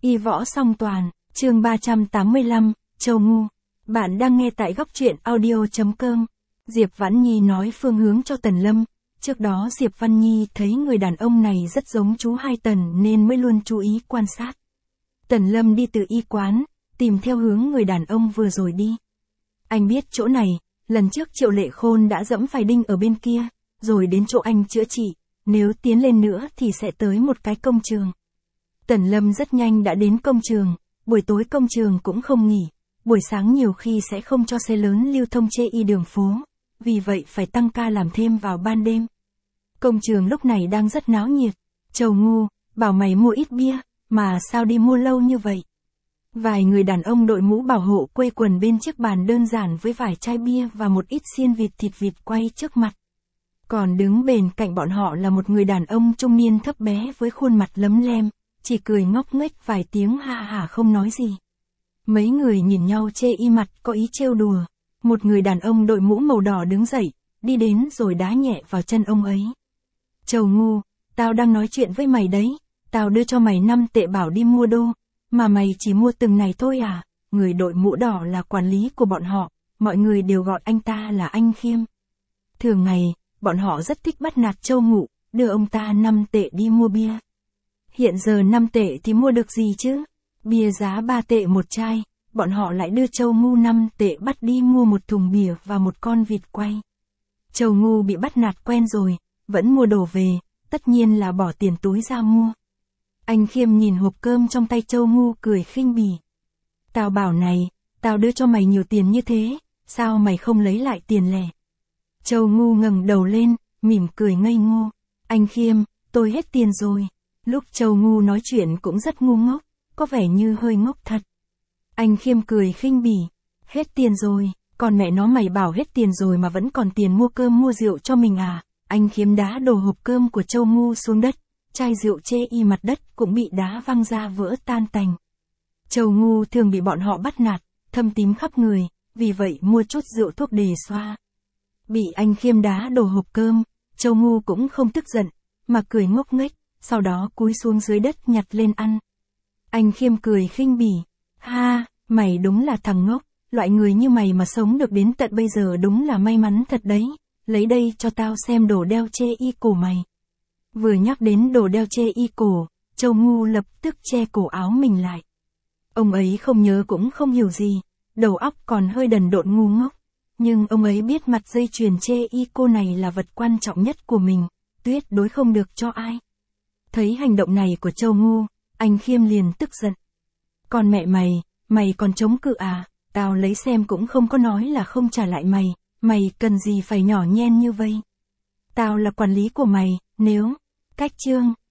Y võ song toàn, chương 385, Châu Ngu. Bạn đang nghe tại góc truyện audio.com. Diệp Vãn Nhi nói phương hướng cho Tần Lâm. Trước đó Diệp Văn Nhi thấy người đàn ông này rất giống chú Hai Tần nên mới luôn chú ý quan sát. Tần Lâm đi từ y quán, tìm theo hướng người đàn ông vừa rồi đi. Anh biết chỗ này, lần trước Triệu Lệ Khôn đã dẫm phải đinh ở bên kia, rồi đến chỗ anh chữa trị, nếu tiến lên nữa thì sẽ tới một cái công trường. Tần Lâm rất nhanh đã đến công trường, buổi tối công trường cũng không nghỉ, buổi sáng nhiều khi sẽ không cho xe lớn lưu thông chê y đường phố, vì vậy phải tăng ca làm thêm vào ban đêm. Công trường lúc này đang rất náo nhiệt. Châu Ngu, bảo mày mua ít bia, mà sao đi mua lâu như vậy? Vài người đàn ông đội mũ bảo hộ quây quần bên chiếc bàn đơn giản với vài chai bia và một ít xiên vịt thịt vịt quay trước mặt. Còn đứng bên cạnh bọn họ là một người đàn ông trung niên thấp bé với khuôn mặt lấm lem, chỉ cười ngốc nghếch vài tiếng ha hả không nói gì. Mấy người nhìn nhau chê y mặt có ý trêu đùa. Một người đàn ông đội mũ màu đỏ đứng dậy, đi đến rồi đá nhẹ vào chân ông ấy. Châu Ngu, tao đang nói chuyện với mày đấy, tao đưa cho mày 5 tệ bảo đi mua đô, mà mày chỉ mua từng này thôi à? Người đội mũ đỏ là quản lý của bọn họ, mọi người đều gọi anh ta là anh Khiêm. Thường ngày, bọn họ rất thích bắt nạt Châu Ngu, đưa ông ta 5 tệ đi mua bia. Hiện giờ 5 tệ thì mua được gì chứ? Bia giá 3 tệ một chai, bọn họ lại đưa Châu Ngu 5 tệ bắt đi mua một thùng bia và một con vịt quay. Châu Ngu bị bắt nạt quen rồi, vẫn mua đồ về, tất nhiên là bỏ tiền túi ra mua. Anh Khiêm nhìn hộp cơm trong tay Châu Ngu cười khinh bỉ. Tao bảo này, tao đưa cho mày nhiều tiền như thế, sao mày không lấy lại tiền lẻ? Châu Ngu ngẩng đầu lên, mỉm cười ngây ngô. Anh Khiêm, tôi hết tiền rồi. Lúc Châu Ngu nói chuyện cũng rất ngu ngốc, có vẻ như hơi ngốc thật. Anh Khiêm cười khinh bỉ. Hết tiền rồi, còn mẹ nó mày bảo hết tiền rồi mà vẫn còn tiền mua cơm mua rượu cho mình à? Anh Khiêm đá đổ hộp cơm của Châu Ngu xuống đất, chai rượu chê y mặt đất cũng bị đá văng ra vỡ tan tành. Châu Ngu thường bị bọn họ bắt nạt, thâm tím khắp người, vì vậy mua chút rượu thuốc đề xoa. Bị anh Khiêm đá đổ hộp cơm, Châu Ngu cũng không tức giận, mà cười ngốc nghếch, sau đó cúi xuống dưới đất nhặt lên ăn. Anh Khiêm cười khinh bỉ. Ha, mày đúng là thằng ngốc, loại người như mày mà sống được đến tận bây giờ đúng là may mắn thật đấy. Lấy đây cho tao xem đồ đeo chê y cổ mày. Vừa nhắc đến đồ đeo chê y cổ, Châu Ngu lập tức che cổ áo mình lại. Ông ấy không nhớ cũng không hiểu gì, đầu óc còn hơi đần độn ngu ngốc. Nhưng ông ấy biết mặt dây chuyền chê y cô này là vật quan trọng nhất của mình, tuyệt đối không được cho ai. Thấy hành động này của Châu Ngu, anh Khiêm liền tức giận. Còn mẹ mày còn chống cự à? Tao lấy xem cũng không có nói là không trả lại mày, mày cần gì phải nhỏ nhen như vậy? Tao là quản lý của mày, nếu... Cách chương.